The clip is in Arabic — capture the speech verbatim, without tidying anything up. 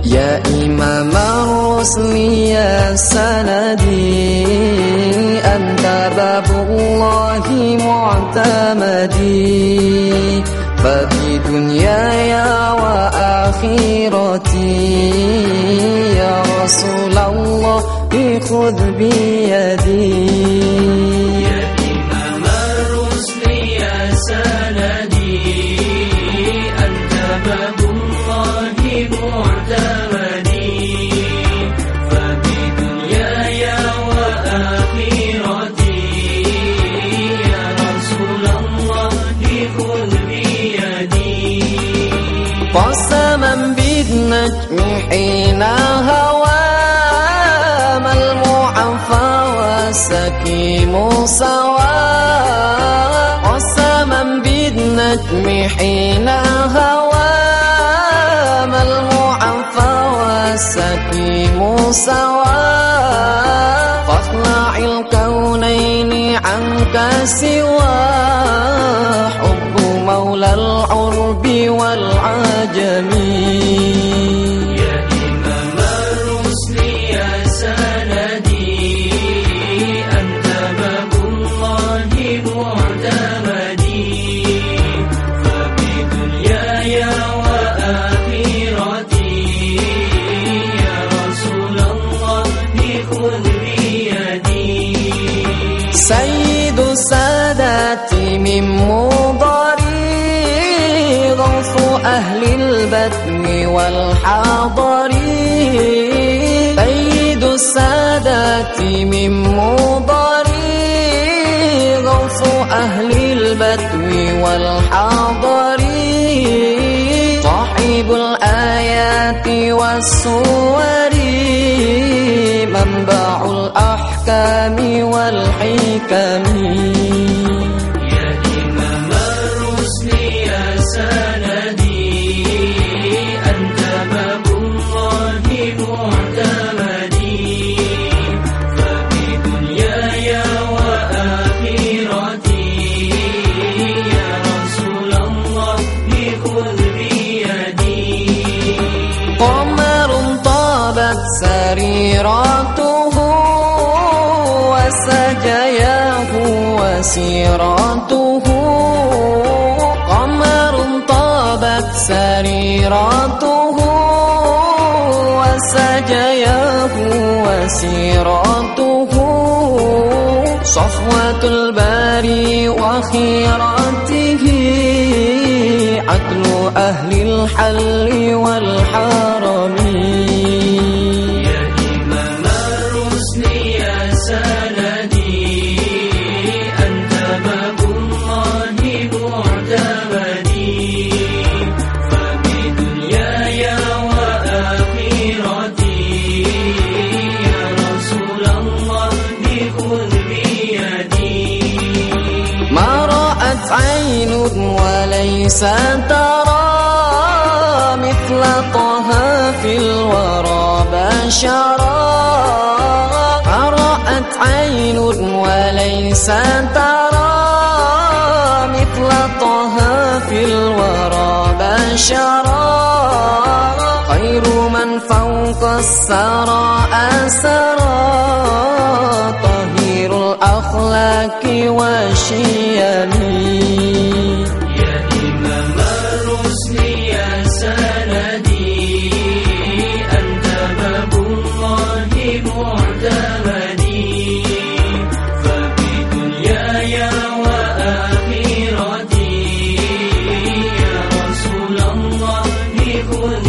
يا إمام الرسل يا سندي أنت باب الله معتمدي ففي دنياي وآخرتي يا رسول الله خذ بيدي يا إمام الرسل يا سندي أنت باب الله معتمدي ففي دنياي وآخرتي يا رسول الله خذ بيدي قسما بالنجم حين هوى ما المعفى والسكيم سوى قسما بالنجم حين هوى ما المعفى والسكيم سوى فاخلع الكونين عنك سوى حب مولى العرب والعجم يا إمام الرسل يا سندي أنت باب الله معتمدي ففي دنياي وآخرتي يا رسول الله خذ بيدي سيد السادات من مضري غوث أهل البدن والحضر سيد السادات من مضري غوث أهل البدن والحضر صاحب الآيات والسور منبع الأحكام والحكم يا إمام الرسل يا سندي أنت باب الله معتمدي ففي دنياي وآخرتي يا رسول الله خذ بيدي قمر طابت سريرته وسجياه وسيرته قمر طابت سريرته وسجياه وسيرته صفوة الباري وخيرته عدل أهل الحل والحرم يا إمام الرسل يا سندي أنت باب الله معتمدي ففي دنياي وآخرتي يا رسول الله خذ بيدي ما رأت عين وليس ترى مثل طه في الورى بشرا ما رأت عين وليس ترى مثل طه في الورى بشرا خير من فوق السرى أسرى طهير الأخلاق والشيم يا إمام الرسل يا سندي أنت باب الله معتمدي ففي دنياي وآخرتي يا رسول الله خذ